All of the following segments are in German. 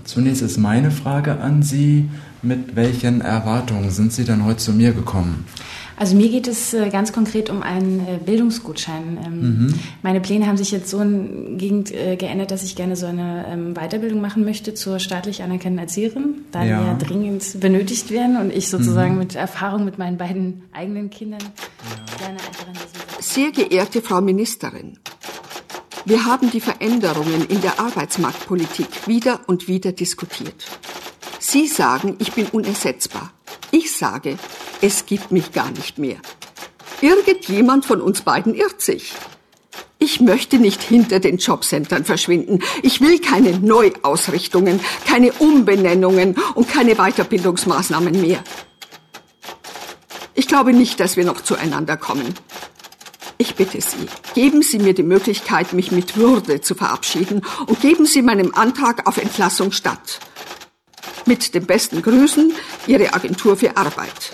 Zunächst ist meine Frage an Sie, mit welchen Erwartungen sind Sie dann heute zu mir gekommen? Also mir geht es ganz konkret um einen Bildungsgutschein. Meine Pläne haben sich jetzt so hingehend geändert, dass ich gerne so eine Weiterbildung machen möchte zur staatlich anerkannten Erzieherin, da die ja dringend benötigt werden und ich sozusagen mit Erfahrung mit meinen beiden eigenen Kindern gerne einfach an diesem... Sehr geehrte Frau Ministerin, wir haben die Veränderungen in der Arbeitsmarktpolitik wieder und wieder diskutiert. Sie sagen, ich bin unersetzbar. Ich sage, es gibt mich gar nicht mehr. Irgendjemand von uns beiden irrt sich. Ich möchte nicht hinter den Jobcentern verschwinden. Ich will keine Neuausrichtungen, keine Umbenennungen und keine Weiterbildungsmaßnahmen mehr. Ich glaube nicht, dass wir noch zueinander kommen. Ich bitte Sie, geben Sie mir die Möglichkeit, mich mit Würde zu verabschieden und geben Sie meinem Antrag auf Entlassung statt. Mit den besten Grüßen, Ihre Agentur für Arbeit.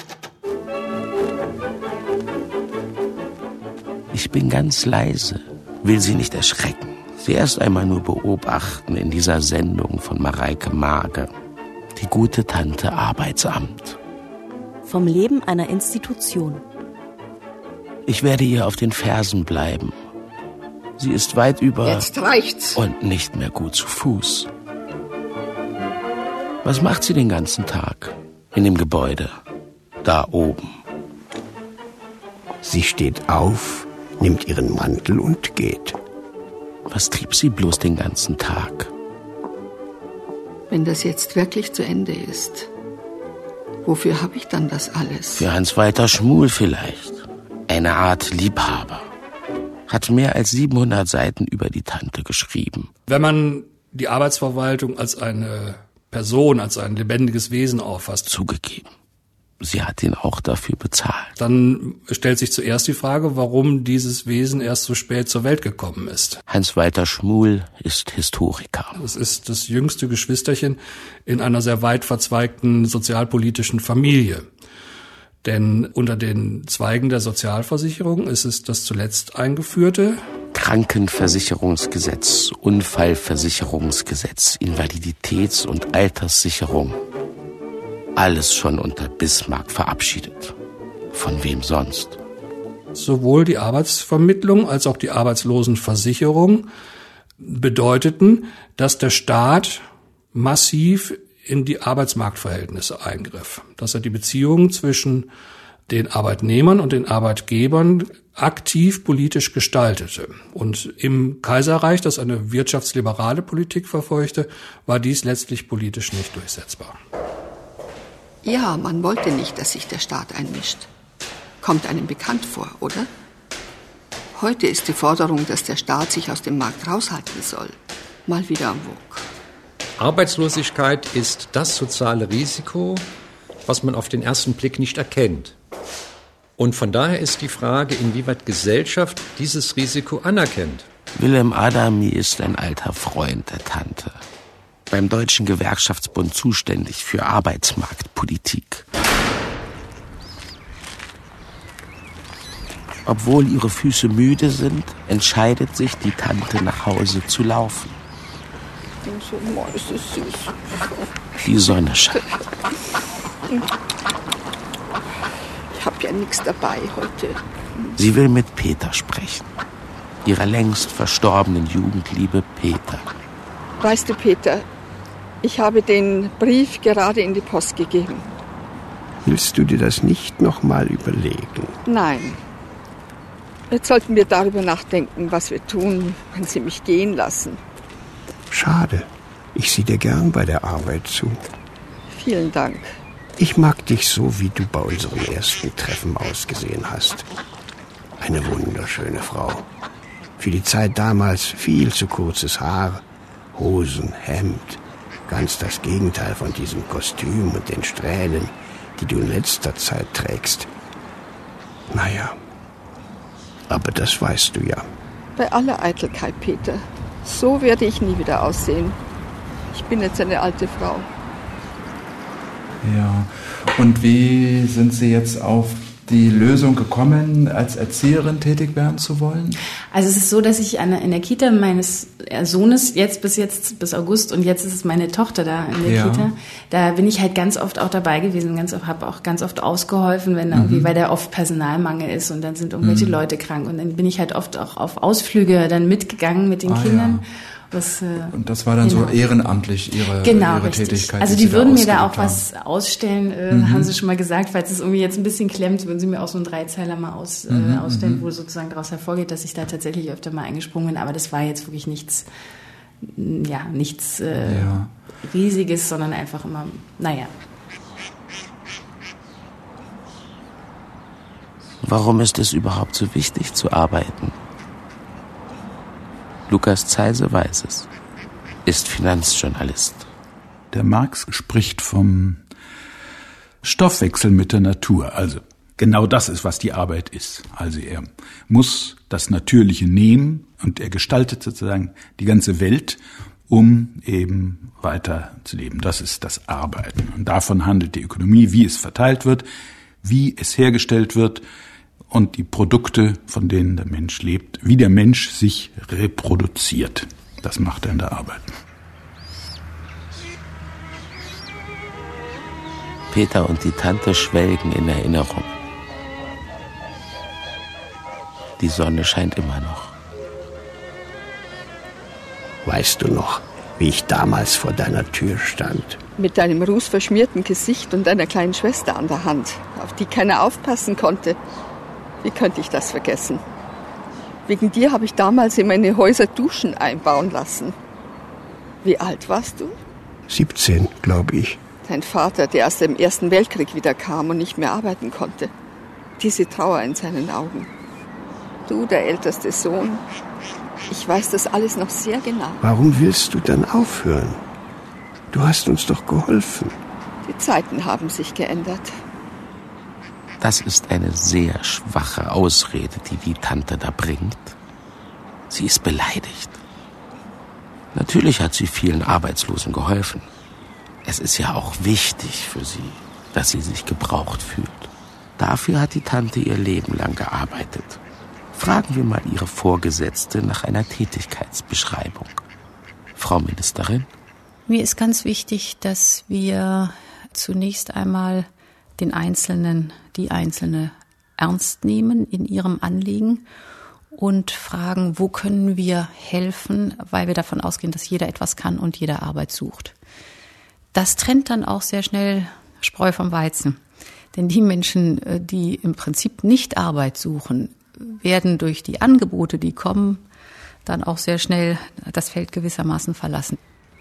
Ich bin ganz leise, will Sie nicht erschrecken. Sie erst einmal nur beobachten in dieser Sendung von Mareike Mage. Die gute Tante Arbeitsamt. Vom Leben einer Institution. Ich werde ihr auf den Fersen bleiben. Sie ist weit über... Jetzt reicht's. Und nicht mehr gut zu Fuß. Was macht sie den ganzen Tag? In dem Gebäude. Da oben. Sie steht auf, nimmt ihren Mantel und geht. Was trieb sie bloß den ganzen Tag? Wenn das jetzt wirklich zu Ende ist, wofür habe ich dann das alles? Für Hans-Walter Schmuhl vielleicht. Eine Art Liebhaber. Hat mehr als 700 Seiten über die Tante geschrieben. Wenn man die Arbeitsverwaltung als eine Person, als ein lebendiges Wesen auffasst. Zugegeben. Sie hat ihn auch dafür bezahlt. Dann stellt sich zuerst die Frage, warum dieses Wesen erst so spät zur Welt gekommen ist. Hans-Walter Schmuhl ist Historiker. Es ist das jüngste Geschwisterchen in einer sehr weit verzweigten sozialpolitischen Familie. Denn unter den Zweigen der Sozialversicherung ist es das zuletzt eingeführte Krankenversicherungsgesetz, Unfallversicherungsgesetz, Invaliditäts- und Alterssicherung. Alles schon unter Bismarck verabschiedet. Von wem sonst? Sowohl die Arbeitsvermittlung als auch die Arbeitslosenversicherung bedeuteten, dass der Staat massiv in die Arbeitsmarktverhältnisse eingriff, dass er die Beziehungen zwischen den Arbeitnehmern und den Arbeitgebern aktiv politisch gestaltete. Und im Kaiserreich, das eine wirtschaftsliberale Politik verfolgte, war dies letztlich politisch nicht durchsetzbar. Ja, man wollte nicht, dass sich der Staat einmischt. Kommt einem bekannt vor, oder? Heute ist die Forderung, dass der Staat sich aus dem Markt raushalten soll, mal wieder en vogue. Arbeitslosigkeit ist das soziale Risiko, was man auf den ersten Blick nicht erkennt. Und von daher ist die Frage, inwieweit Gesellschaft dieses Risiko anerkennt. Wilhelm Adami ist ein alter Freund der Tante. Beim Deutschen Gewerkschaftsbund zuständig für Arbeitsmarktpolitik. Obwohl ihre Füße müde sind, entscheidet sich die Tante, nach Hause zu laufen. So mäusesüß. Die Sonne scheint. Ich habe ja nichts dabei heute. Sie will mit Peter sprechen. Ihrer längst verstorbenen Jugendliebe Peter. Weißt du, Peter, ich habe den Brief gerade in die Post gegeben. Willst du dir das nicht noch mal überlegen? Nein. Jetzt sollten wir darüber nachdenken, was wir tun, wenn sie mich gehen lassen. Schade. Ich sehe dir gern bei der Arbeit zu. Vielen Dank. Ich mag dich so, wie du bei unserem ersten Treffen ausgesehen hast. Eine wunderschöne Frau. Für die Zeit damals viel zu kurzes Haar, Hosen, Hemd. Ganz das Gegenteil von diesem Kostüm und den Strähnen, die du in letzter Zeit trägst. Naja, aber das weißt du ja. Bei aller Eitelkeit, Peter. So werde ich nie wieder aussehen. Ich bin jetzt eine alte Frau. Ja, und wie sind Sie jetzt auf die Lösung gekommen, als Erzieherin tätig werden zu wollen? Also es ist so, dass ich in der Kita meines Sohnes bis August und jetzt ist es meine Tochter da in der Kita, da bin ich halt ganz oft auch dabei gewesen, habe auch ganz oft ausgeholfen, wenn irgendwie, weil da oft Personalmangel ist und dann sind irgendwelche Leute krank und dann bin ich halt oft auch auf Ausflüge dann mitgegangen mit den Kindern. Ja. Und das war dann so ehrenamtlich Ihre Tätigkeit? Also die würden mir da auch was ausstellen, haben sie schon mal gesagt, falls es irgendwie jetzt ein bisschen klemmt, würden sie mir auch so einen Dreizeiler mal ausstellen, wo sozusagen daraus hervorgeht, dass ich da tatsächlich öfter mal eingesprungen bin. Aber das war jetzt wirklich nichts Riesiges, sondern einfach immer, Warum ist es überhaupt so wichtig zu arbeiten? Lukas Zeise weiß es, ist Finanzjournalist. Der Marx spricht vom Stoffwechsel mit der Natur. Also genau das ist, was die Arbeit ist. Also er muss das Natürliche nehmen und er gestaltet sozusagen die ganze Welt, um eben weiter zu leben. Das ist das Arbeiten. Und davon handelt die Ökonomie, wie es verteilt wird, wie es hergestellt wird, und die Produkte, von denen der Mensch lebt, wie der Mensch sich reproduziert. Das macht er in der Arbeit. Peter und die Tante schwelgen in Erinnerung. Die Sonne scheint immer noch. Weißt du noch, wie ich damals vor deiner Tür stand? Mit deinem rußverschmierten Gesicht und deiner kleinen Schwester an der Hand, auf die keiner aufpassen konnte. Wie könnte ich das vergessen? Wegen dir habe ich damals in meine Häuser Duschen einbauen lassen. Wie alt warst du? 17, glaube ich. Dein Vater, der aus dem Ersten Weltkrieg wieder kam und nicht mehr arbeiten konnte. Diese Trauer in seinen Augen. Du, der älteste Sohn. Ich weiß das alles noch sehr genau. Warum willst du dann aufhören? Du hast uns doch geholfen. Die Zeiten haben sich geändert. Das ist eine sehr schwache Ausrede, die Tante da bringt. Sie ist beleidigt. Natürlich hat sie vielen Arbeitslosen geholfen. Es ist ja auch wichtig für sie, dass sie sich gebraucht fühlt. Dafür hat die Tante ihr Leben lang gearbeitet. Fragen wir mal ihre Vorgesetzte nach einer Tätigkeitsbeschreibung. Frau Ministerin? Mir ist ganz wichtig, dass wir zunächst einmal den Einzelnen, die Einzelne ernst nehmen in ihrem Anliegen und fragen, wo können wir helfen, weil wir davon ausgehen, dass jeder etwas kann und jeder Arbeit sucht. Das trennt dann auch sehr schnell Spreu vom Weizen. Denn die Menschen, die im Prinzip nicht Arbeit suchen, werden durch die Angebote, die kommen, dann auch sehr schnell das Feld gewissermaßen verlassen.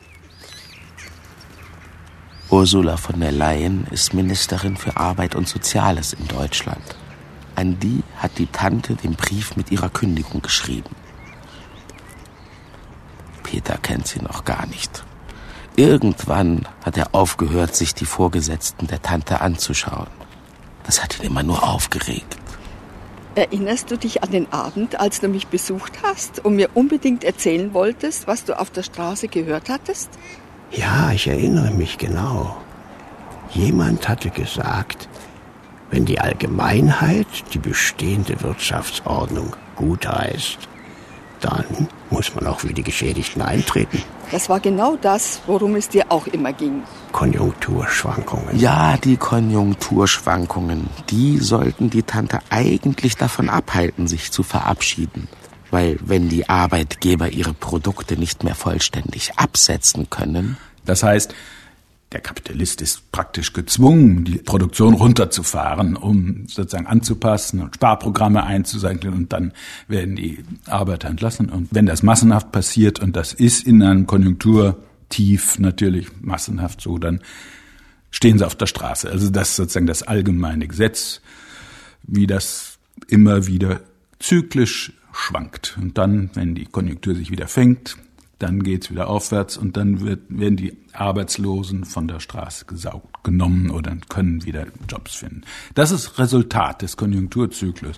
Ursula von der Leyen ist Ministerin für Arbeit und Soziales in Deutschland. An die hat die Tante den Brief mit ihrer Kündigung geschrieben. Peter kennt sie noch gar nicht. Irgendwann hat er aufgehört, sich die Vorgesetzten der Tante anzuschauen. Das hat ihn immer nur aufgeregt. Erinnerst du dich an den Abend, als du mich besucht hast und mir unbedingt erzählen wolltest, was du auf der Straße gehört hattest? Ja, ich erinnere mich genau. Jemand hatte gesagt, wenn die Allgemeinheit die bestehende Wirtschaftsordnung gutheißt, dann muss man auch für die Geschädigten eintreten. Das war genau das, worum es dir auch immer ging. Konjunkturschwankungen. Ja, die Konjunkturschwankungen, die sollten die Tante eigentlich davon abhalten, sich zu verabschieden. Weil wenn die Arbeitgeber ihre Produkte nicht mehr vollständig absetzen können... Das heißt, der Kapitalist ist praktisch gezwungen, die Produktion runterzufahren, um sozusagen anzupassen und Sparprogramme einzusetzen, und dann werden die Arbeiter entlassen. Und wenn das massenhaft passiert, und das ist in einem Konjunkturtief natürlich massenhaft so, dann stehen sie auf der Straße. Also das ist sozusagen das allgemeine Gesetz, wie das immer wieder zyklisch schwankt. Und dann, wenn die Konjunktur sich wieder fängt, dann geht's wieder aufwärts und dann werden die Arbeitslosen von der Straße genommen oder können wieder Jobs finden. Das ist Resultat des Konjunkturzyklus.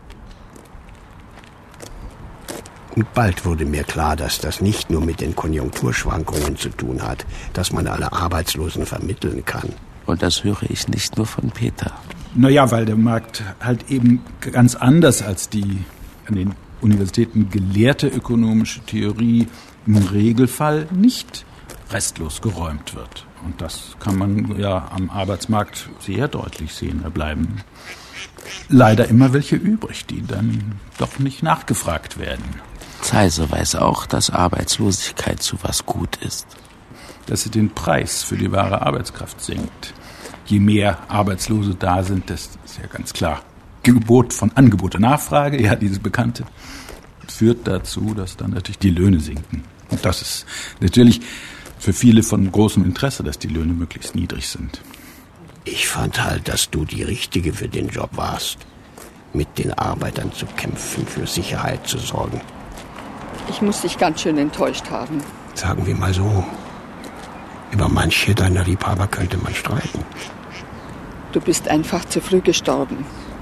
Und bald wurde mir klar, dass das nicht nur mit den Konjunkturschwankungen zu tun hat, dass man alle Arbeitslosen vermitteln kann. Und das höre ich nicht nur von Peter. Naja, weil der Markt halt eben ganz anders als die an den Universitäten gelehrte ökonomische Theorie im Regelfall nicht restlos geräumt wird. Und das kann man ja am Arbeitsmarkt sehr deutlich sehen. Da bleiben leider immer welche übrig, die dann doch nicht nachgefragt werden. Zeise weiß auch, dass Arbeitslosigkeit zu was gut ist. Dass sie den Preis für die wahre Arbeitskraft senkt. Je mehr Arbeitslose da sind, das ist ja ganz klar. Gebot von Angebot und Nachfrage, ja, diese bekannte, führt dazu, dass dann natürlich die Löhne sinken. Und das ist natürlich für viele von großem Interesse, dass die Löhne möglichst niedrig sind. Ich fand halt, dass du die Richtige für den Job warst. Mit den Arbeitern zu kämpfen, für Sicherheit zu sorgen. Ich muss dich ganz schön enttäuscht haben. Sagen wir mal so, über manche deiner Liebhaber könnte man streiten. Du bist einfach zu früh gestorben.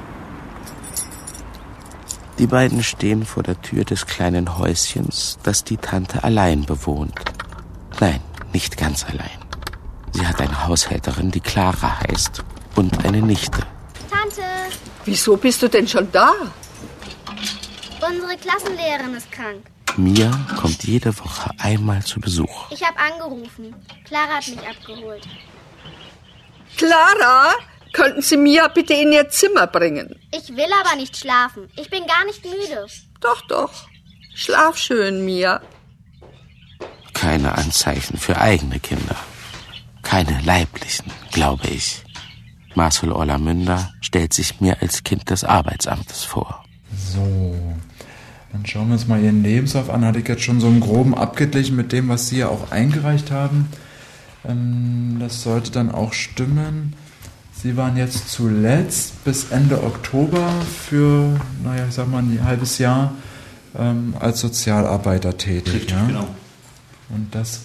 Die beiden stehen vor der Tür des kleinen Häuschens, das die Tante allein bewohnt. Nein, nicht ganz allein. Sie hat eine Haushälterin, die Clara heißt, und eine Nichte. Tante! Wieso bist du denn schon da? Unsere Klassenlehrerin ist krank. Mia kommt jede Woche einmal zu Besuch. Ich habe angerufen. Clara hat mich abgeholt. Clara, könnten Sie Mia bitte in ihr Zimmer bringen? Ich will aber nicht schlafen. Ich bin gar nicht müde. Doch. Schlaf schön, Mia. Keine Anzeichen für eigene Kinder. Keine leiblichen, glaube ich. Marcel Orlamünder stellt sich mir als Kind des Arbeitsamtes vor. So, dann schauen wir uns mal Ihren Lebenslauf an. Hatte ich jetzt schon so im Groben abgeglichen mit dem, was Sie ja auch eingereicht haben. Das sollte dann auch stimmen. Sie waren jetzt zuletzt bis Ende Oktober für, ich sag mal, ein halbes Jahr als Sozialarbeiter tätig. Richtig, ja? genau. Und das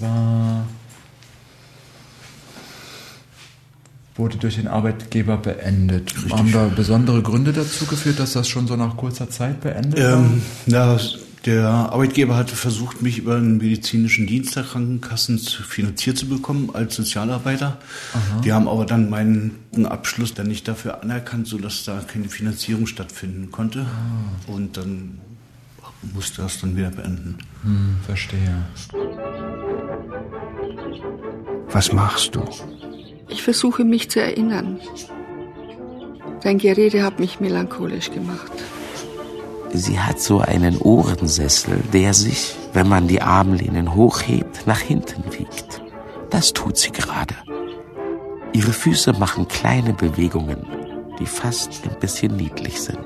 wurde durch den Arbeitgeber beendet. Richtig. Haben da besondere Gründe dazu geführt, dass das schon so nach kurzer Zeit beendet war? Der Arbeitgeber hatte versucht, mich über einen medizinischen Dienst der Krankenkassen finanziert zu bekommen als Sozialarbeiter. Aha. Die haben aber dann meinen Abschluss dann nicht dafür anerkannt, sodass da keine Finanzierung stattfinden konnte. Ah. Und dann musste das dann wieder beenden. Verstehe. Was machst du? Ich versuche mich zu erinnern. Dein Gerede hat mich melancholisch gemacht. Sie hat so einen Ohrensessel, der sich, wenn man die Armlehnen hochhebt, nach hinten wiegt. Das tut sie gerade. Ihre Füße machen kleine Bewegungen, die fast ein bisschen niedlich sind.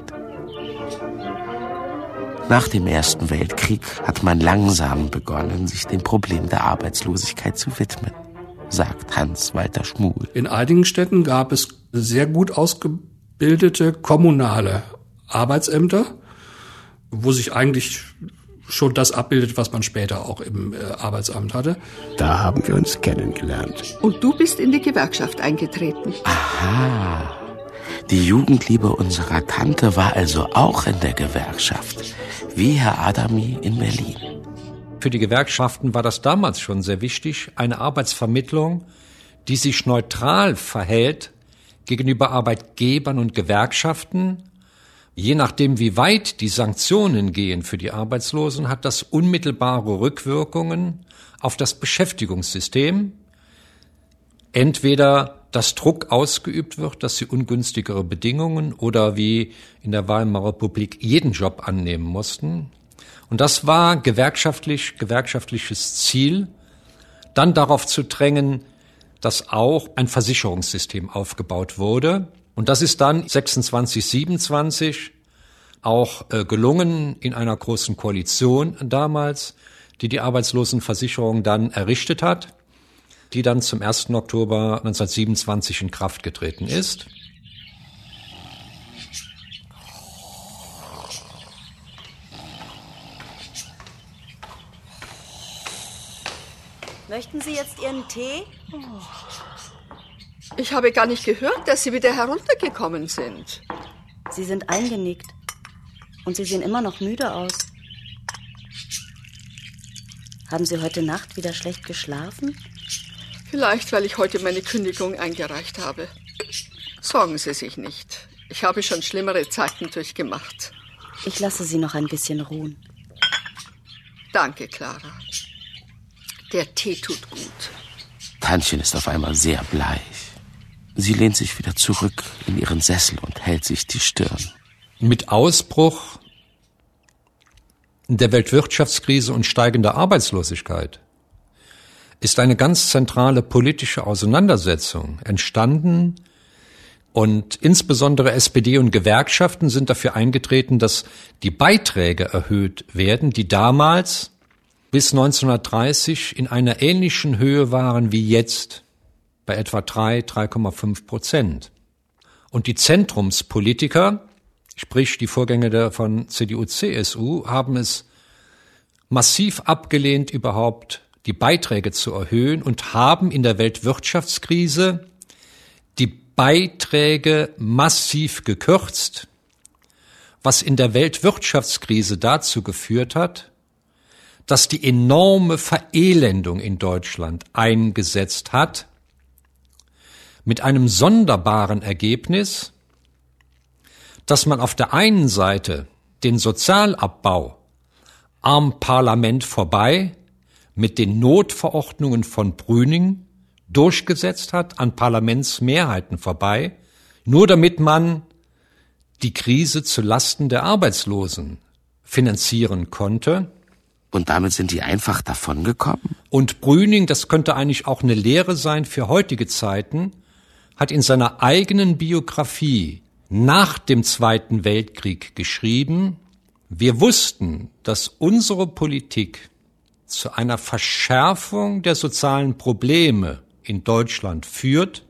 Nach dem Ersten Weltkrieg hat man langsam begonnen, sich dem Problem der Arbeitslosigkeit zu widmen, sagt Hans-Walter Schmuhl. In einigen Städten gab es sehr gut ausgebildete kommunale Arbeitsämter, wo sich eigentlich schon das abbildet, was man später auch im Arbeitsamt hatte. Da haben wir uns kennengelernt. Und du bist in die Gewerkschaft eingetreten. Aha, die Jugendliebe unserer Tante war also auch in der Gewerkschaft, wie Herr Adami in Berlin. Für die Gewerkschaften war das damals schon sehr wichtig, eine Arbeitsvermittlung, die sich neutral verhält gegenüber Arbeitgebern und Gewerkschaften. Je nachdem, wie weit die Sanktionen gehen für die Arbeitslosen, hat das unmittelbare Rückwirkungen auf das Beschäftigungssystem. Entweder dass Druck ausgeübt wird, dass sie ungünstigere Bedingungen oder wie in der Weimarer Republik jeden Job annehmen mussten. Und das war gewerkschaftliches Ziel, dann darauf zu drängen, dass auch ein Versicherungssystem aufgebaut wurde. Und das ist dann 26, 27 auch gelungen in einer großen Koalition damals, die Arbeitslosenversicherung dann errichtet hat, die dann zum 1. Oktober 1927 in Kraft getreten ist. Möchten Sie jetzt Ihren Tee? Ich habe gar nicht gehört, dass Sie wieder heruntergekommen sind. Sie sind eingenickt. Und Sie sehen immer noch müde aus. Haben Sie heute Nacht wieder schlecht geschlafen? Vielleicht, weil ich heute meine Kündigung eingereicht habe. Sorgen Sie sich nicht. Ich habe schon schlimmere Zeiten durchgemacht. Ich lasse Sie noch ein bisschen ruhen. Danke, Clara. Der Tee tut gut. Tantchen ist auf einmal sehr bleich. Sie lehnt sich wieder zurück in ihren Sessel und hält sich die Stirn. Mit Ausbruch der Weltwirtschaftskrise und steigender Arbeitslosigkeit ist eine ganz zentrale politische Auseinandersetzung entstanden, und insbesondere SPD und Gewerkschaften sind dafür eingetreten, dass die Beiträge erhöht werden, die damals bis 1930 in einer ähnlichen Höhe waren wie jetzt, bei etwa 3,5%. Und die Zentrumspolitiker, sprich die Vorgänger von CDU, CSU, haben es massiv abgelehnt, überhaupt die Beiträge zu erhöhen und haben in der Weltwirtschaftskrise die Beiträge massiv gekürzt, was in der Weltwirtschaftskrise dazu geführt hat, dass die enorme Verelendung in Deutschland eingesetzt hat, mit einem sonderbaren Ergebnis, dass man auf der einen Seite den Sozialabbau am Parlament vorbei mit den Notverordnungen von Brüning durchgesetzt hat, an Parlamentsmehrheiten vorbei, nur damit man die Krise zu Lasten der Arbeitslosen finanzieren konnte. Und damit sind die einfach davongekommen? Und Brüning, das könnte eigentlich auch eine Lehre sein für heutige Zeiten, hat in seiner eigenen Biografie nach dem Zweiten Weltkrieg geschrieben: Wir wussten, dass unsere Politik zu einer Verschärfung der sozialen Probleme in Deutschland führt,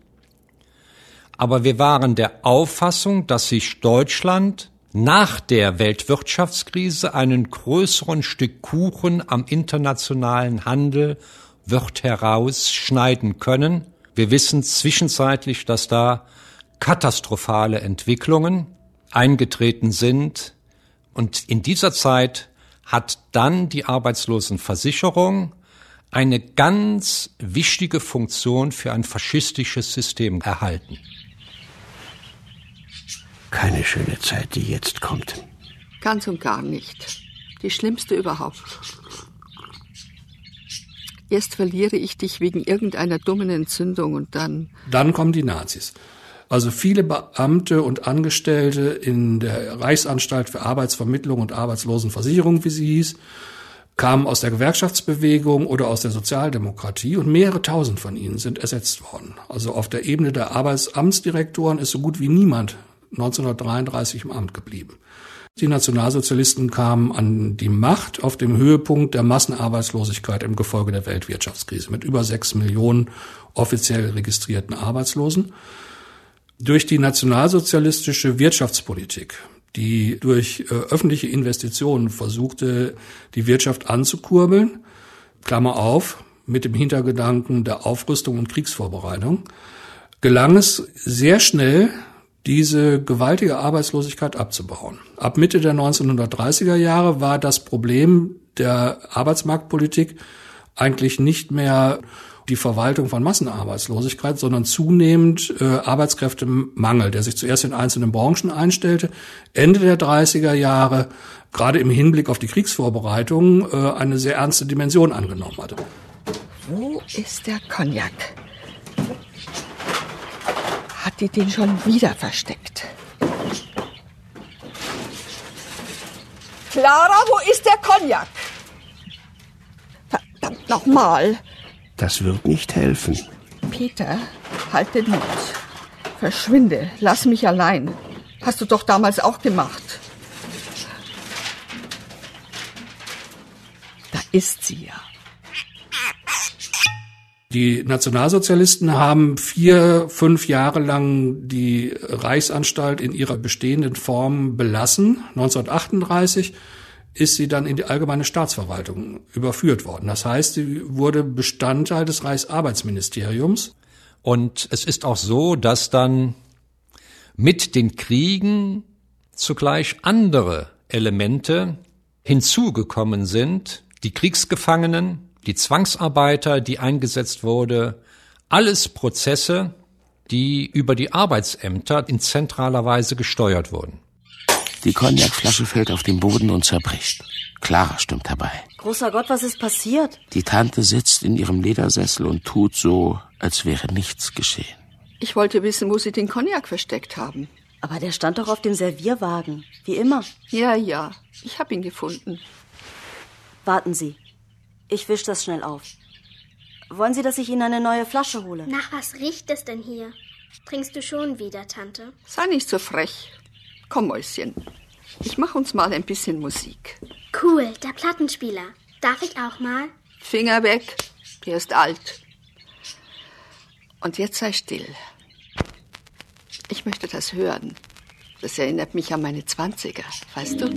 aber wir waren der Auffassung, dass sich Deutschland nach der Weltwirtschaftskrise einen größeren Stück Kuchen am internationalen Handel wird herausschneiden können. Wir wissen zwischenzeitlich, dass da katastrophale Entwicklungen eingetreten sind, und in dieser Zeit hat dann die Arbeitslosenversicherung eine ganz wichtige Funktion für ein faschistisches System erhalten. Keine schöne Zeit, die jetzt kommt. Ganz und gar nicht. Die schlimmste überhaupt. Erst verliere ich dich wegen irgendeiner dummen Entzündung und dann... Dann kommen die Nazis. Also viele Beamte und Angestellte in der Reichsanstalt für Arbeitsvermittlung und Arbeitslosenversicherung, wie sie hieß, kamen aus der Gewerkschaftsbewegung oder aus der Sozialdemokratie, und mehrere tausend von ihnen sind ersetzt worden. Also auf der Ebene der Arbeitsamtsdirektoren ist so gut wie niemand 1933 im Amt geblieben. Die Nationalsozialisten kamen an die Macht auf dem Höhepunkt der Massenarbeitslosigkeit im Gefolge der Weltwirtschaftskrise mit über 6 Millionen offiziell registrierten Arbeitslosen. Durch die nationalsozialistische Wirtschaftspolitik, die durch öffentliche Investitionen versuchte, die Wirtschaft anzukurbeln, Klammer auf, mit dem Hintergedanken der Aufrüstung und Kriegsvorbereitung, gelang es sehr schnell, diese gewaltige Arbeitslosigkeit abzubauen. Ab Mitte der 1930er Jahre war das Problem der Arbeitsmarktpolitik eigentlich nicht mehr die Verwaltung von Massenarbeitslosigkeit, sondern zunehmend Arbeitskräftemangel, der sich zuerst in einzelnen Branchen einstellte, Ende der 30er Jahre, gerade im Hinblick auf die Kriegsvorbereitung, eine sehr ernste Dimension angenommen hatte. Wo ist der Cognac? Hat die den schon wieder versteckt? Clara, wo ist der Cognac? Verdammt nochmal. Das wird nicht helfen. Peter, halt den Mund. Verschwinde, lass mich allein. Hast du doch damals auch gemacht. Da ist sie ja. Die Nationalsozialisten haben 4-5 Jahre lang die Reichsanstalt in ihrer bestehenden Form belassen. 1938 ist sie dann in die allgemeine Staatsverwaltung überführt worden. Das heißt, sie wurde Bestandteil des Reichsarbeitsministeriums. Und es ist auch so, dass dann mit den Kriegen zugleich andere Elemente hinzugekommen sind. Die Kriegsgefangenen, die Zwangsarbeiter, die eingesetzt wurde Alles Prozesse, die über die Arbeitsämter in zentraler Weise gesteuert wurden. Die Cognacflasche fällt auf den Boden und zerbricht. Clara stimmt herbei. Großer Gott, was ist passiert? Die Tante sitzt in ihrem Ledersessel und tut so, als wäre nichts geschehen. Ich wollte wissen, wo Sie den Cognac versteckt haben. Aber der stand doch auf dem Servierwagen, wie immer. Ja, ich habe ihn gefunden. Warten Sie, ich wisch das schnell auf. Wollen Sie, dass ich Ihnen eine neue Flasche hole? Nach was riecht es denn hier? Trinkst du schon wieder, Tante? Sei nicht so frech. Komm, Mäuschen, ich mach uns mal ein bisschen Musik. Cool, der Plattenspieler. Darf ich auch mal? Finger weg, der ist alt. Und jetzt sei still. Ich möchte das hören. Das erinnert mich an meine 20er, weißt du?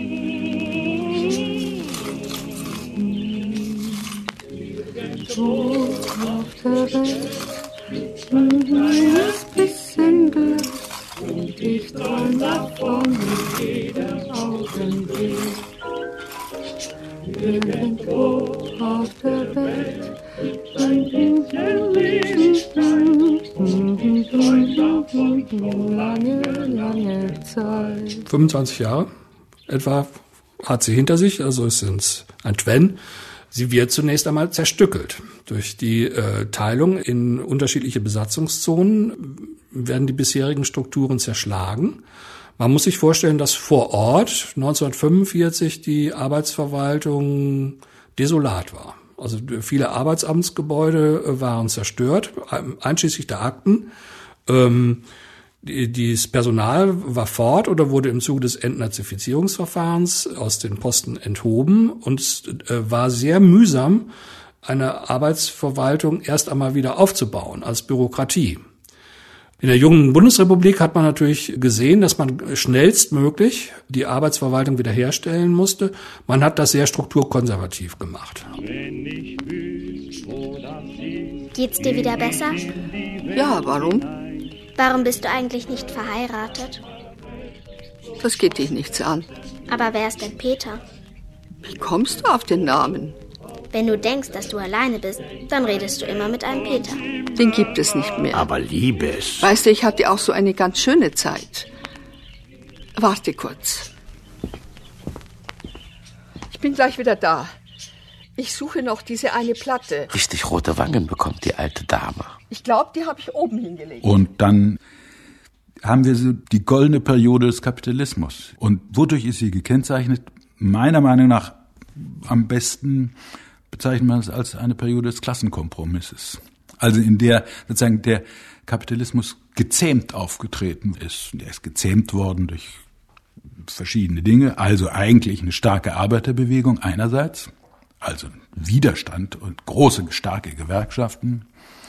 Auf der Welt, ein bisschen Glück, und ich träum davon mit jedem Augenblick. Irgendwo auf der Welt, ein bisschen lange Zeit. 25 Jahre etwa hat sie hinter sich, also es sind ein Twen. Sie wird zunächst einmal zerstückelt. Durch die Teilung in unterschiedliche Besatzungszonen werden die bisherigen Strukturen zerschlagen. Man muss sich vorstellen, dass vor Ort 1945 die Arbeitsverwaltung desolat war. Also viele Arbeitsamtsgebäude waren zerstört, einschließlich der Akten. Das Personal war fort oder wurde im Zuge des Entnazifizierungsverfahrens aus den Posten enthoben und es war sehr mühsam, eine Arbeitsverwaltung erst einmal wieder aufzubauen als Bürokratie. In der jungen Bundesrepublik hat man natürlich gesehen, dass man schnellstmöglich die Arbeitsverwaltung wiederherstellen musste. Man hat das sehr strukturkonservativ gemacht. Geht's dir wieder besser? Ja, warum? Warum bist du eigentlich nicht verheiratet? Das geht dich nichts an. Aber wer ist denn Peter? Wie kommst du auf den Namen? Wenn du denkst, dass du alleine bist, dann redest du immer mit einem Peter. Den gibt es nicht mehr. Aber Liebes. Weißt du, ich hatte auch so eine ganz schöne Zeit. Warte kurz. Ich bin gleich wieder da. Ich suche noch diese eine Platte. Richtig rote Wangen bekommt die alte Dame. Ich glaube, die habe ich oben hingelegt. Und dann haben wir so die goldene Periode des Kapitalismus. Und wodurch ist sie gekennzeichnet? Meiner Meinung nach am besten bezeichnet man es als eine Periode des Klassenkompromisses. Also in der sozusagen der Kapitalismus gezähmt aufgetreten ist. Der ist gezähmt worden durch verschiedene Dinge. Also eigentlich eine starke Arbeiterbewegung einerseits, also Widerstand und große, starke Gewerkschaften.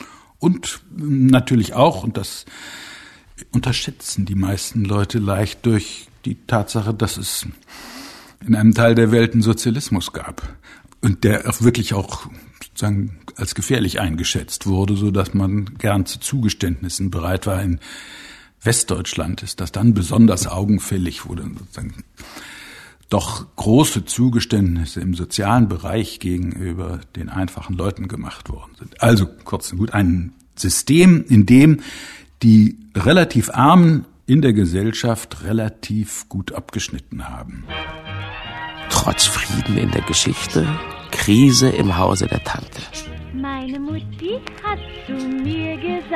Und natürlich auch, und das unterschätzen die meisten Leute leicht, durch die Tatsache, dass es in einem Teil der Welt einen Sozialismus gab. Und der auch wirklich auch sozusagen als gefährlich eingeschätzt wurde, so dass man gern zu Zugeständnissen bereit war. In Westdeutschland ist das dann besonders augenfällig, wo dann sozusagen doch große Zugeständnisse im sozialen Bereich gegenüber den einfachen Leuten gemacht worden sind. Also kurz und gut ein System, in dem die relativ Armen in der Gesellschaft relativ gut abgeschnitten haben. Trotz Frieden in der Geschichte, Krise im Hause der Tante. Meine Mutti hat zu mir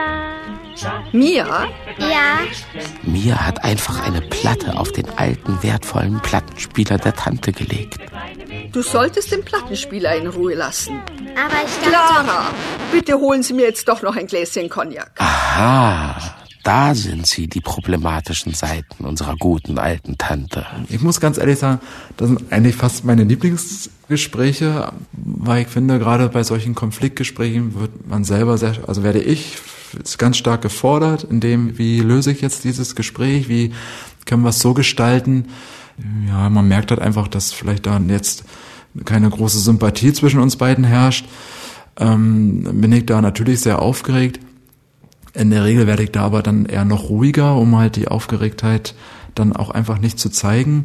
gesagt. Mia? Ja? Mia hat einfach eine Platte auf den alten, wertvollen Plattenspieler der Tante gelegt. Du solltest den Plattenspieler in Ruhe lassen. Aber ich dachte... Clara, bitte holen Sie mir jetzt doch noch ein Gläschen Cognac. Aha, da sind sie, die problematischen Seiten unserer guten alten Tante. Ich muss ganz ehrlich sagen, das sind eigentlich fast meine Lieblingsgespräche, weil ich finde, gerade bei solchen Konfliktgesprächen wird man selber werde ich ganz stark gefordert, in dem, wie löse ich jetzt dieses Gespräch, wie können wir es so gestalten. Ja, man merkt halt einfach, dass vielleicht da jetzt keine große Sympathie zwischen uns beiden herrscht. Bin ich da natürlich sehr aufgeregt. In der Regel werde ich da aber dann eher noch ruhiger, um halt die Aufgeregtheit dann auch einfach nicht zu zeigen.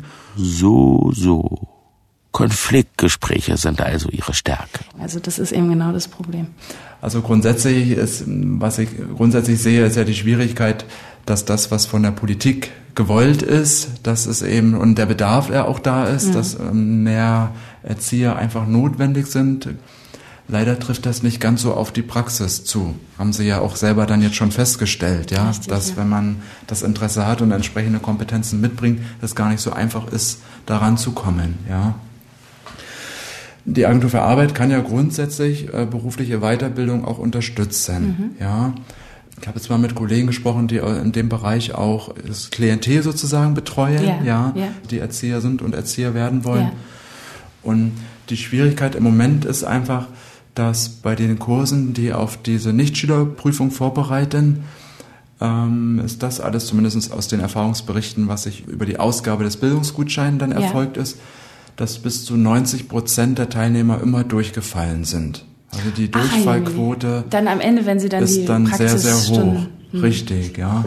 So. Konfliktgespräche sind also ihre Stärke. Also das ist eben genau das Problem. Also grundsätzlich was ich grundsätzlich sehe, ist ja die Schwierigkeit, dass das, was von der Politik gewollt ist, dass es eben, und der Bedarf ja auch da ist, dass mehr Erzieher einfach notwendig sind. Leider trifft das nicht ganz so auf die Praxis zu. Haben Sie ja auch selber dann jetzt schon festgestellt, ja, richtig, dass wenn man das Interesse hat und entsprechende Kompetenzen mitbringt, es gar nicht so einfach ist, daran zu kommen, ja. Die Agentur für Arbeit kann ja grundsätzlich berufliche Weiterbildung auch unterstützen, ja. Ich habe jetzt mal mit Kollegen gesprochen, die in dem Bereich auch das Klientel sozusagen betreuen, die Erzieher sind und Erzieher werden wollen. Ja. Und die Schwierigkeit im Moment ist einfach, dass bei den Kursen, die auf diese Nichtschülerprüfung vorbereiten, ist das alles, zumindest aus den Erfahrungsberichten, was sich über die Ausgabe des Bildungsgutscheins dann erfolgt ist, dass bis zu 90% der Teilnehmer immer durchgefallen sind. Also die Durchfallquote dann am Ende, wenn sie dann ist dann sehr, sehr hoch. Richtig, ja.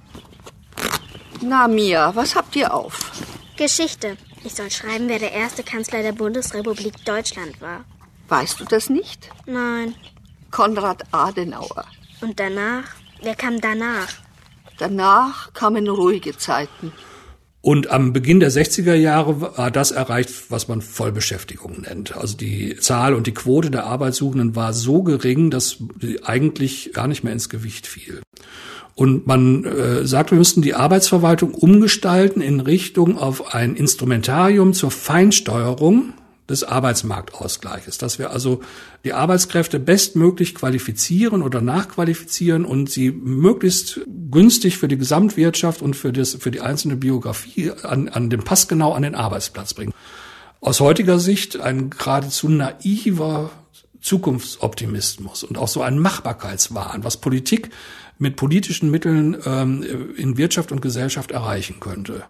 Na, Mia, was habt ihr auf? Geschichte. Ich soll schreiben, wer der erste Kanzler der Bundesrepublik Deutschland war. Weißt du das nicht? Nein. Konrad Adenauer. Und danach? Wer kam danach? Danach kamen ruhige Zeiten. Und am Beginn der 60er Jahre war das erreicht, was man Vollbeschäftigung nennt. Also die Zahl und die Quote der Arbeitssuchenden war so gering, dass sie eigentlich gar nicht mehr ins Gewicht fiel. Und man sagt, wir müssten die Arbeitsverwaltung umgestalten in Richtung auf ein Instrumentarium zur Feinsteuerung des Arbeitsmarktausgleiches, dass wir also die Arbeitskräfte bestmöglich qualifizieren oder nachqualifizieren und sie möglichst günstig für die Gesamtwirtschaft und für die einzelne Biografie an den passgenau an den Arbeitsplatz bringen. Aus heutiger Sicht ein geradezu naiver Zukunftsoptimismus und auch so ein Machbarkeitswahn, was Politik mit politischen Mitteln in Wirtschaft und Gesellschaft erreichen könnte.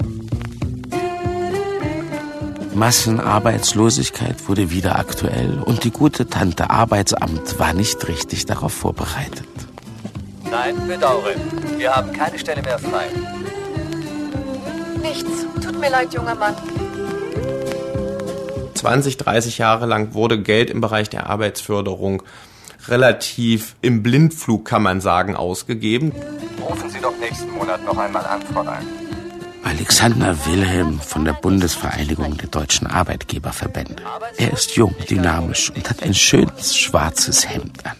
Massenarbeitslosigkeit wurde wieder aktuell und die gute Tante Arbeitsamt war nicht richtig darauf vorbereitet. Nein, bedauere. Wir haben keine Stelle mehr frei. Nichts. Tut mir leid, junger Mann. 20, 30 Jahre lang wurde Geld im Bereich der Arbeitsförderung relativ im Blindflug, kann man sagen, ausgegeben. Rufen Sie doch nächsten Monat noch einmal an, Fräulein. Alexander Wilhelm von der Bundesvereinigung der deutschen Arbeitgeberverbände. Er ist jung, dynamisch und hat ein schönes schwarzes Hemd an.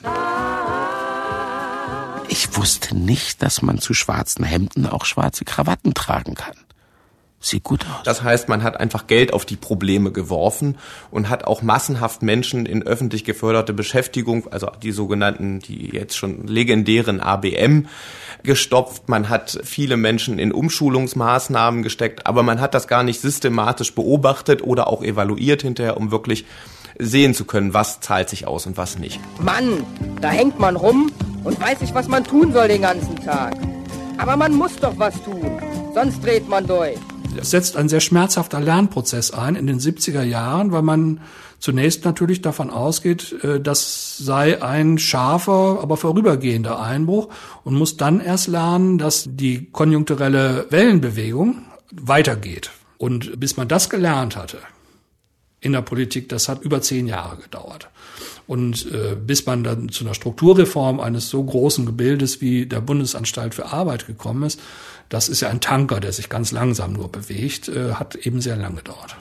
Ich wusste nicht, dass man zu schwarzen Hemden auch schwarze Krawatten tragen kann. Sieht gut aus. Das heißt, man hat einfach Geld auf die Probleme geworfen und hat auch massenhaft Menschen in öffentlich geförderte Beschäftigung, also die sogenannten, die jetzt schon legendären ABM, gestopft. Man hat viele Menschen in Umschulungsmaßnahmen gesteckt, aber man hat das gar nicht systematisch beobachtet oder auch evaluiert hinterher, um wirklich sehen zu können, was zahlt sich aus und was nicht. Mann, da hängt man rum und weiß nicht, was man tun soll den ganzen Tag. Aber man muss doch was tun, sonst dreht man durch. Es setzt ein sehr schmerzhafter Lernprozess ein in den 70er Jahren, weil man zunächst natürlich davon ausgeht, das sei ein scharfer, aber vorübergehender Einbruch und muss dann erst lernen, dass die konjunkturelle Wellenbewegung weitergeht. Und bis man das gelernt hatte in der Politik, das hat über 10 Jahre gedauert. Und bis man dann zu einer Strukturreform eines so großen Gebildes wie der Bundesanstalt für Arbeit gekommen ist, das ist ja ein Tanker, der sich ganz langsam nur bewegt, hat eben sehr lange gedauert.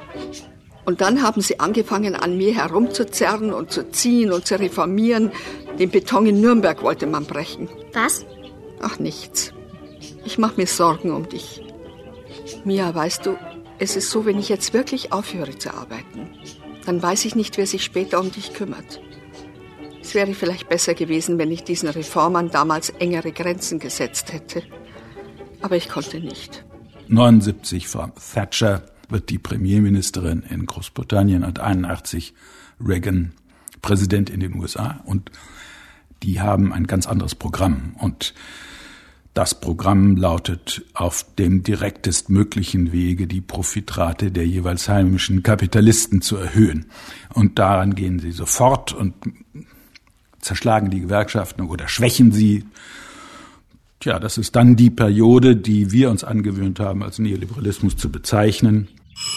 Und dann haben sie angefangen, an mir herumzuzerren und zu ziehen und zu reformieren. Den Beton in Nürnberg wollte man brechen. Was? Ach, nichts. Ich mache mir Sorgen um dich. Mia, weißt du, es ist so, wenn ich jetzt wirklich aufhöre zu arbeiten, dann weiß ich nicht, wer sich später um dich kümmert. Es wäre vielleicht besser gewesen, wenn ich diesen Reformern damals engere Grenzen gesetzt hätte. Aber ich konnte nicht. 79 Frau Thatcher wird die Premierministerin in Großbritannien und 81 Reagan Präsident in den USA. Und die haben ein ganz anderes Programm. Und das Programm lautet, auf dem direktestmöglichen Wege die Profitrate der jeweils heimischen Kapitalisten zu erhöhen. Und daran gehen sie sofort und zerschlagen die Gewerkschaften oder schwächen sie. Tja, das ist dann die Periode, die wir uns angewöhnt haben, als Neoliberalismus zu bezeichnen.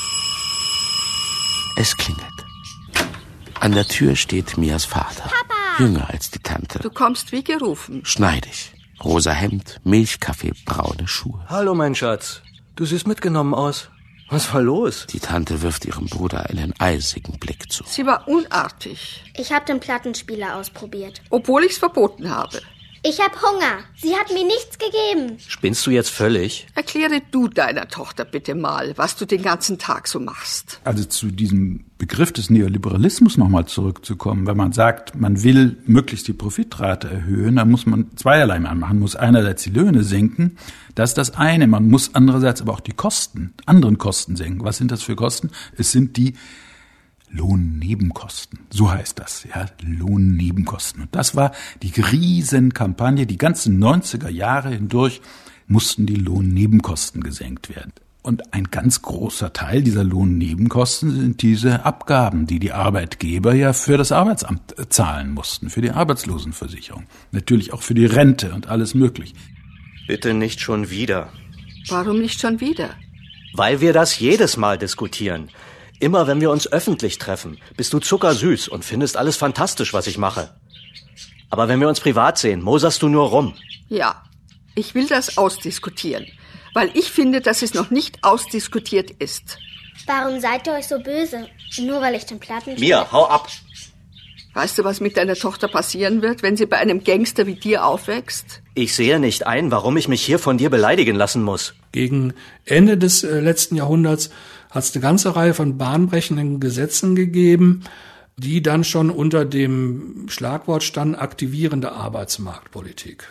Es klingelt. An der Tür steht Mias Vater. Papa! Jünger als die Tante. Du kommst wie gerufen. Schneidig. Rosa Hemd, Milchkaffee, braune Schuhe. Hallo, mein Schatz. Du siehst mitgenommen aus. Was war los? Die Tante wirft ihrem Bruder einen eisigen Blick zu. Sie war unartig. Ich habe den Plattenspieler ausprobiert. Obwohl ich's verboten habe. Ich habe Hunger. Sie hat mir nichts gegeben. Spinnst du jetzt völlig? Erkläre du deiner Tochter bitte mal, was du den ganzen Tag so machst. Also zu diesem Begriff des Neoliberalismus nochmal zurückzukommen. Wenn man sagt, man will möglichst die Profitrate erhöhen, dann muss man zweierlei machen. Man muss einerseits die Löhne senken, das ist das eine. Man muss andererseits aber auch die anderen Kosten senken. Was sind das für Kosten? Es sind die Lohnnebenkosten, so heißt das, ja, Lohnnebenkosten. Und das war die Riesenkampagne, die ganzen 90er Jahre hindurch mussten die Lohnnebenkosten gesenkt werden. Und ein ganz großer Teil dieser Lohnnebenkosten sind diese Abgaben, die die Arbeitgeber ja für das Arbeitsamt zahlen mussten, für die Arbeitslosenversicherung, natürlich auch für die Rente und alles Mögliche. Bitte nicht schon wieder. Warum nicht schon wieder? Weil wir das jedes Mal diskutieren. Immer wenn wir uns öffentlich treffen, bist du zuckersüß und findest alles fantastisch, was ich mache. Aber wenn wir uns privat sehen, moserst du nur rum. Ja, ich will das ausdiskutieren, weil ich finde, dass es noch nicht ausdiskutiert ist. Warum seid ihr euch so böse? Nur weil ich den Plattenspieler... Mia, hau ab! Weißt du, was mit deiner Tochter passieren wird, wenn sie bei einem Gangster wie dir aufwächst? Ich sehe nicht ein, warum ich mich hier von dir beleidigen lassen muss. Gegen Ende des letzten Jahrhunderts hat es eine ganze Reihe von bahnbrechenden Gesetzen gegeben, die dann schon unter dem Schlagwort standen, aktivierende Arbeitsmarktpolitik.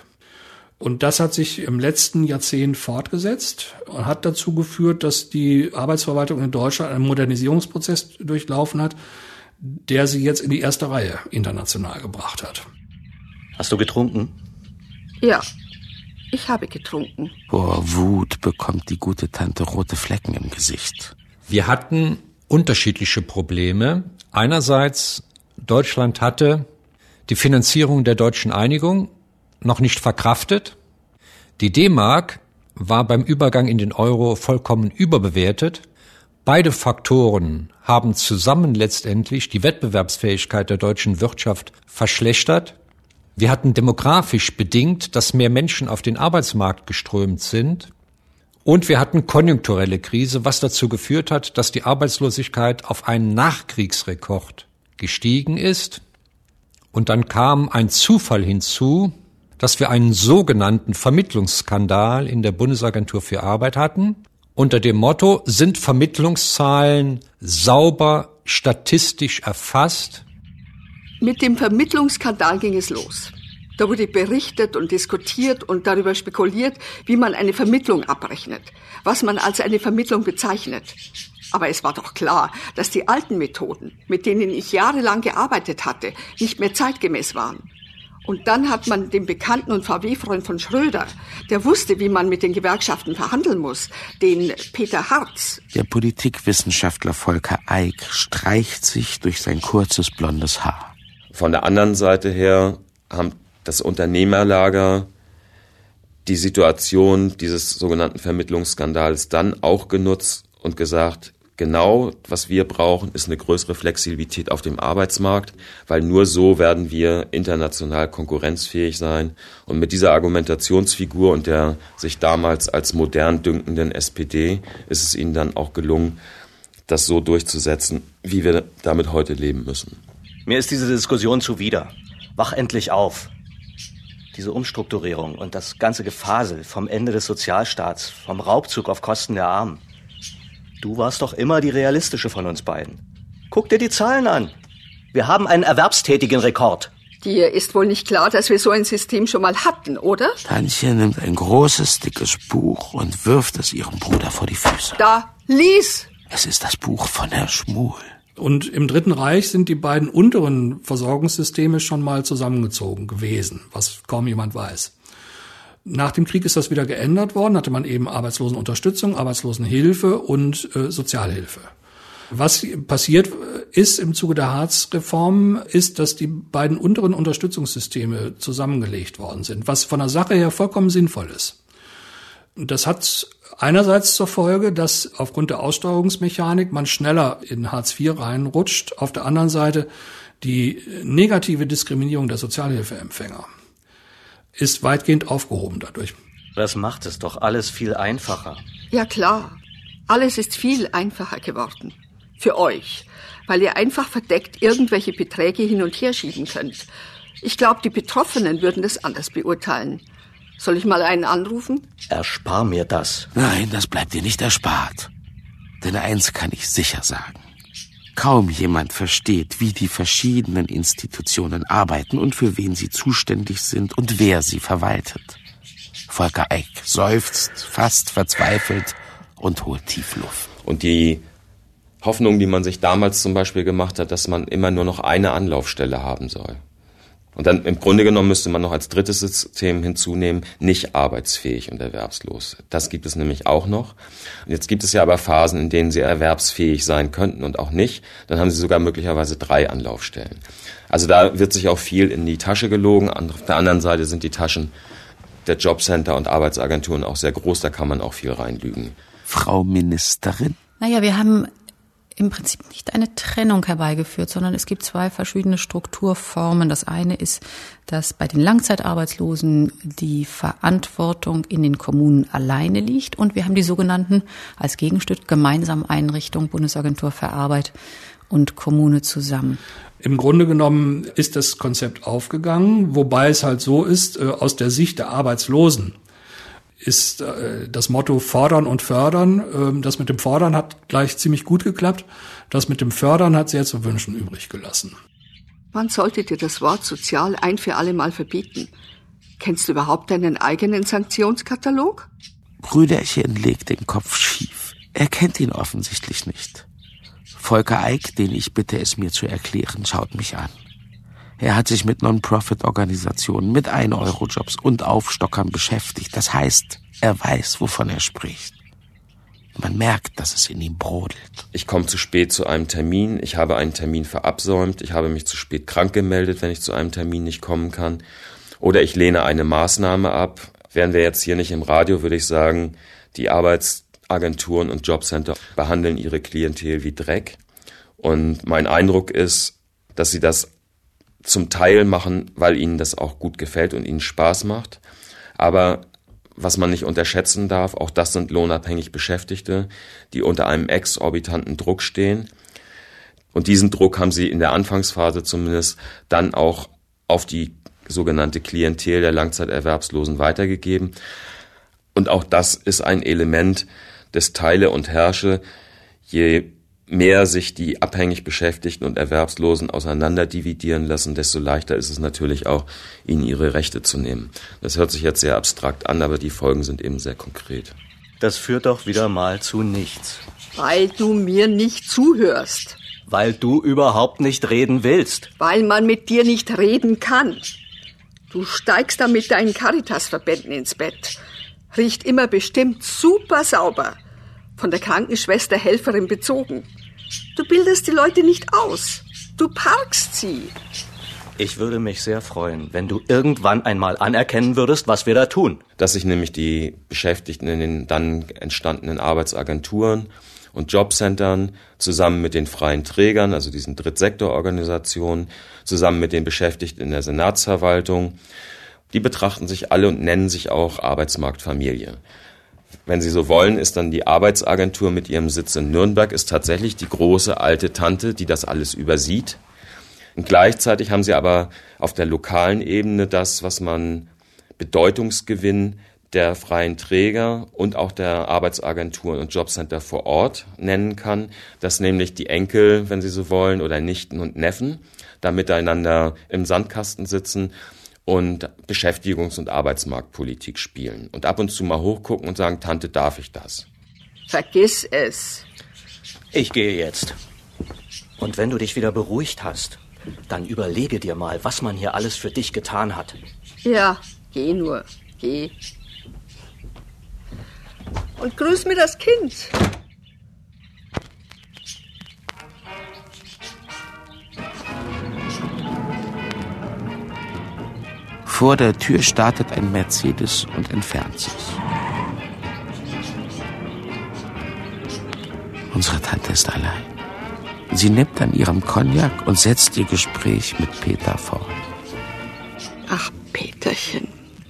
Und das hat sich im letzten Jahrzehnt fortgesetzt und hat dazu geführt, dass die Arbeitsverwaltung in Deutschland einen Modernisierungsprozess durchlaufen hat, der sie jetzt in die erste Reihe international gebracht hat. Hast du getrunken? Ja, ich habe getrunken. Vor Wut bekommt die gute Tante rote Flecken im Gesicht. Wir hatten unterschiedliche Probleme. Einerseits, Deutschland hatte die Finanzierung der deutschen Einigung noch nicht verkraftet. Die D-Mark war beim Übergang in den Euro vollkommen überbewertet. Beide Faktoren haben zusammen letztendlich die Wettbewerbsfähigkeit der deutschen Wirtschaft verschlechtert. Wir hatten demografisch bedingt, dass mehr Menschen auf den Arbeitsmarkt geströmt sind. Und wir hatten konjunkturelle Krise, was dazu geführt hat, dass die Arbeitslosigkeit auf einen Nachkriegsrekord gestiegen ist. Und dann kam ein Zufall hinzu, dass wir einen sogenannten Vermittlungsskandal in der Bundesagentur für Arbeit hatten. Unter dem Motto, sind Vermittlungszahlen sauber statistisch erfasst? Mit dem Vermittlungsskandal ging es los. Da wurde berichtet und diskutiert und darüber spekuliert, wie man eine Vermittlung abrechnet, was man als eine Vermittlung bezeichnet. Aber es war doch klar, dass die alten Methoden, mit denen ich jahrelang gearbeitet hatte, nicht mehr zeitgemäß waren. Und dann hat man den Bekannten und VW-Freund von Schröder, der wusste, wie man mit den Gewerkschaften verhandeln muss, den Peter Hartz. Der Politikwissenschaftler Volker Eick streicht sich durch sein kurzes blondes Haar. Von der anderen Seite her haben das Unternehmerlager die Situation dieses sogenannten Vermittlungsskandals dann auch genutzt und gesagt, genau, was wir brauchen, ist eine größere Flexibilität auf dem Arbeitsmarkt, weil nur so werden wir international konkurrenzfähig sein. Und mit dieser Argumentationsfigur und der sich damals als modern dünkenden SPD ist es ihnen dann auch gelungen, das so durchzusetzen, wie wir damit heute leben müssen. Mir ist diese Diskussion zuwider. Wach endlich auf. Diese Umstrukturierung und das ganze Gefasel vom Ende des Sozialstaats, vom Raubzug auf Kosten der Armen. Du warst doch immer die realistische von uns beiden. Guck dir die Zahlen an. Wir haben einen erwerbstätigen Rekord. Dir ist wohl nicht klar, dass wir so ein System schon mal hatten, oder? Tantchen nimmt ein großes, dickes Buch und wirft es ihrem Bruder vor die Füße. Da, lies! Es ist das Buch von Herrn Schmuhl. Und im Dritten Reich sind die beiden unteren Versorgungssysteme schon mal zusammengezogen gewesen, was kaum jemand weiß. Nach dem Krieg ist das wieder geändert worden, hatte man eben Arbeitslosenunterstützung, Arbeitslosenhilfe und Sozialhilfe. Was passiert ist im Zuge der Hartz-Reform, ist, dass die beiden unteren Unterstützungssysteme zusammengelegt worden sind, was von der Sache her vollkommen sinnvoll ist. Das hat einerseits zur Folge, dass aufgrund der Aussteuerungsmechanik man schneller in Hartz IV reinrutscht. Auf der anderen Seite Die negative Diskriminierung der Sozialhilfeempfänger ist weitgehend aufgehoben dadurch. Das macht es doch alles viel einfacher. Ja klar, alles ist viel einfacher geworden. Für euch, weil ihr einfach verdeckt irgendwelche Beträge hin und her schieben könnt. Ich glaube, die Betroffenen würden das anders beurteilen. Soll ich mal einen anrufen? Erspar mir das. Nein, das bleibt dir nicht erspart. Denn eins kann ich sicher sagen. Kaum jemand versteht, wie die verschiedenen Institutionen arbeiten und für wen sie zuständig sind und wer sie verwaltet. Volker Eick seufzt, fast verzweifelt und holt tief Luft. Und die Hoffnung, die man sich damals zum Beispiel gemacht hat, dass man immer nur noch eine Anlaufstelle haben soll. Und dann im Grunde genommen müsste man noch als drittes System hinzunehmen, nicht arbeitsfähig und erwerbslos. Das gibt es nämlich auch noch. Und jetzt gibt es ja aber Phasen, in denen sie erwerbsfähig sein könnten und auch nicht. Dann haben sie sogar möglicherweise 3 Anlaufstellen. Also da wird sich auch viel in die Tasche gelogen. Auf der anderen Seite sind die Taschen der Jobcenter und Arbeitsagenturen auch sehr groß. Da kann man auch viel reinlügen. Frau Ministerin? Naja, wir haben im Prinzip nicht eine Trennung herbeigeführt, sondern es gibt 2 verschiedene Strukturformen. Das eine ist, dass bei den Langzeitarbeitslosen die Verantwortung in den Kommunen alleine liegt und wir haben die sogenannten als Gegenstück gemeinsam Einrichtungen Bundesagentur für Arbeit und Kommune zusammen. Im Grunde genommen ist das Konzept aufgegangen, wobei es halt so ist, aus der Sicht der Arbeitslosen ist das Motto Fordern und Fördern. Das mit dem Fordern hat gleich ziemlich gut geklappt. Das mit dem Fördern hat sehr zu wünschen übrig gelassen. Wann solltet ihr das Wort sozial ein für alle Mal verbieten? Kennst du überhaupt deinen eigenen Sanktionskatalog? Brüderchen legt den Kopf schief. Er kennt ihn offensichtlich nicht. Volker Eick, den ich bitte, es mir zu erklären, schaut mich an. Er hat sich mit Non-Profit-Organisationen, mit 1-Euro-Jobs und Aufstockern beschäftigt. Das heißt, er weiß, wovon er spricht. Man merkt, dass es in ihm brodelt. Ich komme zu spät zu einem Termin. Ich habe einen Termin verabsäumt. Ich habe mich zu spät krank gemeldet, wenn ich zu einem Termin nicht kommen kann. Oder ich lehne eine Maßnahme ab. Wären wir jetzt hier nicht im Radio, würde ich sagen, die Arbeitsagenturen und Jobcenter behandeln ihre Klientel wie Dreck. Und mein Eindruck ist, dass sie das zum Teil machen, weil ihnen das auch gut gefällt und ihnen Spaß macht. Aber was man nicht unterschätzen darf, auch das sind lohnabhängig Beschäftigte, die unter einem exorbitanten Druck stehen. Und diesen Druck haben sie in der Anfangsphase zumindest dann auch auf die sogenannte Klientel der Langzeiterwerbslosen weitergegeben. Und auch das ist ein Element des Teile und Herrsche. Je mehr sich die abhängig Beschäftigten und Erwerbslosen auseinander dividieren lassen, desto leichter ist es natürlich auch, ihnen ihre Rechte zu nehmen. Das hört sich jetzt sehr abstrakt an, aber die Folgen sind eben sehr konkret. Das führt doch wieder mal zu nichts. Weil du mir nicht zuhörst. Weil du überhaupt nicht reden willst. Weil man mit dir nicht reden kann. Du steigst da mit deinen Caritas-Verbänden ins Bett. Riecht immer bestimmt super sauber. Von der Krankenschwester Helferin bezogen. Du bildest die Leute nicht aus. Du parkst sie. Ich würde mich sehr freuen, wenn du irgendwann einmal anerkennen würdest, was wir da tun. Dass sich nämlich die Beschäftigten in den dann entstandenen Arbeitsagenturen und Jobcentern zusammen mit den freien Trägern, also diesen Drittsektororganisationen, zusammen mit den Beschäftigten in der Senatsverwaltung, die betrachten sich alle und nennen sich auch Arbeitsmarktfamilie. Wenn Sie so wollen, ist dann die Arbeitsagentur mit ihrem Sitz in Nürnberg ist tatsächlich die große alte Tante, die das alles übersieht. Und gleichzeitig haben Sie aber auf der lokalen Ebene das, was man Bedeutungsgewinn der freien Träger und auch der Arbeitsagenturen und Jobcenter vor Ort nennen kann, dass nämlich die Enkel, wenn Sie so wollen, oder Nichten und Neffen da miteinander im Sandkasten sitzen und Beschäftigungs- und Arbeitsmarktpolitik spielen und ab und zu mal hochgucken und sagen, Tante, darf ich das? Vergiss es. Ich gehe jetzt. Und wenn du dich wieder beruhigt hast, dann überlege dir mal, was man hier alles für dich getan hat. Ja, geh nur, geh. Und grüß mir das Kind. Vor der Tür startet ein Mercedes und entfernt sich. Unsere Tante ist allein. Sie nimmt an ihrem Cognac und setzt ihr Gespräch mit Peter fort. Ach, Peterchen.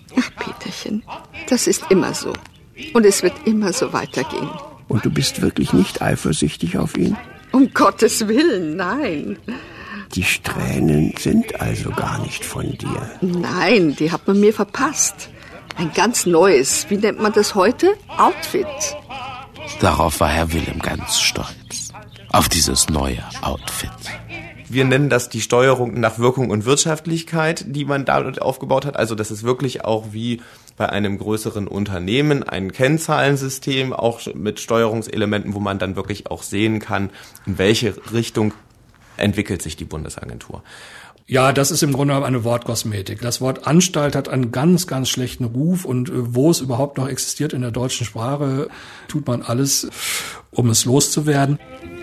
Das ist immer so. Und es wird immer so weitergehen. Und du bist wirklich nicht eifersüchtig auf ihn? Um Gottes Willen, nein. Die Strähnen sind also gar nicht von dir. Nein, die hat man mir verpasst. Ein ganz neues, wie nennt man das heute? Outfit. Darauf war Herr Wilhelm ganz stolz. Auf dieses neue Outfit. Wir nennen das die Steuerung nach Wirkung und Wirtschaftlichkeit, die man damit aufgebaut hat. Also das ist wirklich auch wie bei einem größeren Unternehmen ein Kennzahlensystem, auch mit Steuerungselementen, wo man dann wirklich auch sehen kann, in welche Richtung entwickelt sich die Bundesagentur. Ja, das ist im Grunde genommen eine Wortkosmetik. Das Wort Anstalt hat einen ganz, ganz schlechten Ruf und wo es überhaupt noch existiert in der deutschen Sprache, tut man alles, um es loszuwerden.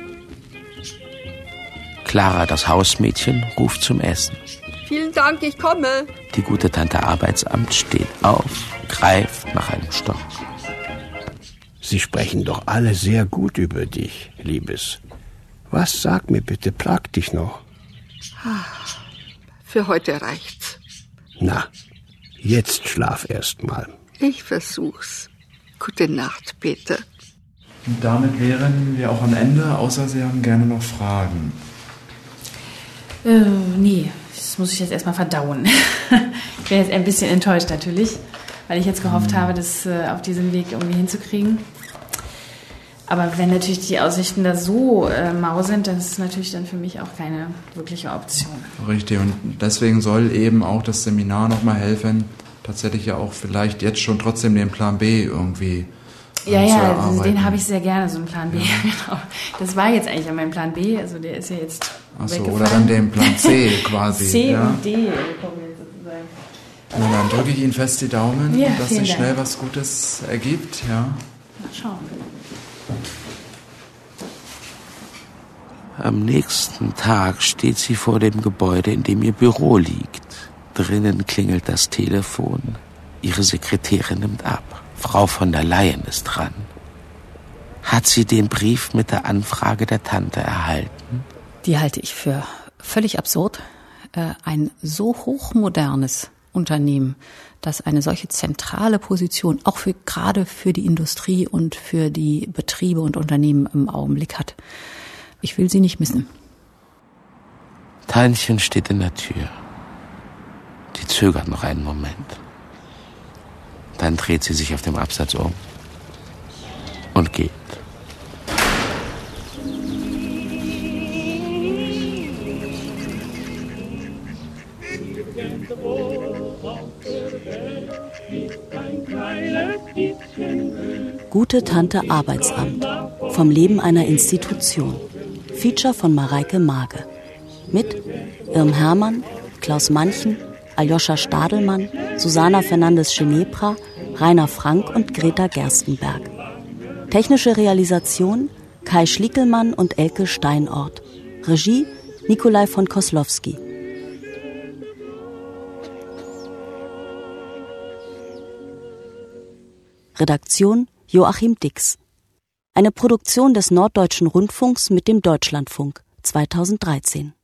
Clara, das Hausmädchen, ruft zum Essen. Vielen Dank, ich komme. Die gute Tante Arbeitsamt steht auf, greift nach einem Stock. Sie sprechen doch alle sehr gut über dich, Liebes. Was, sag mir bitte, plagt dich noch? Für heute reicht's. Na, jetzt schlaf erst mal. Ich versuch's. Gute Nacht, Peter. Und damit wären wir auch am Ende, außer Sie haben gerne noch Fragen. Nee, das muss ich jetzt erstmal verdauen. Ich bin jetzt ein bisschen enttäuscht natürlich, weil ich jetzt gehofft habe, das auf diesem Weg irgendwie hinzukriegen. Aber wenn natürlich die Aussichten da so mau sind, dann ist es natürlich dann für mich auch keine wirkliche Option. Richtig, und deswegen soll eben auch das Seminar nochmal helfen, tatsächlich ja auch vielleicht jetzt schon trotzdem den Plan B irgendwie zu erarbeiten. Also den habe ich sehr gerne, so einen Plan B. Ja. Genau. Das war jetzt eigentlich mein Plan B, also der ist ja jetzt weggefallen. Oder dann den Plan C quasi. C ja? und D kommen jetzt sozusagen. Und dann drücke ich Ihnen fest die Daumen, ja, dass sich schnell Dank. was Gutes ergibt. Ja. Mal schauen. Am nächsten Tag steht sie vor dem Gebäude, in dem ihr Büro liegt. Drinnen klingelt das Telefon. Ihre Sekretärin nimmt ab. Frau von der Leyen ist dran. Hat sie den Brief mit der Anfrage der Tante erhalten? Die halte ich für völlig absurd. Ein so hochmodernes Unternehmen, das eine solche zentrale Position auch gerade für die Industrie und für die Betriebe und Unternehmen im Augenblick hat. Ich will sie nicht missen. Tantchen steht in der Tür. Die zögert noch einen Moment. Dann dreht sie sich auf dem Absatz um und geht. Gute Tante Arbeitsamt. Vom Leben einer Institution. Feature von Mareike Mage. Mit Irm Hermann, Klaus Manchen, Aljoscha Stadelmann, Susanna Fernandes-Ginepra, Rainer Frank und Greta Gerstenberg. Technische Realisation Kai Schliekelmann und Elke Steinort. Regie Nikolai von Koslowski. Redaktion Joachim Dix. Eine Produktion des Norddeutschen Rundfunks mit dem Deutschlandfunk 2013.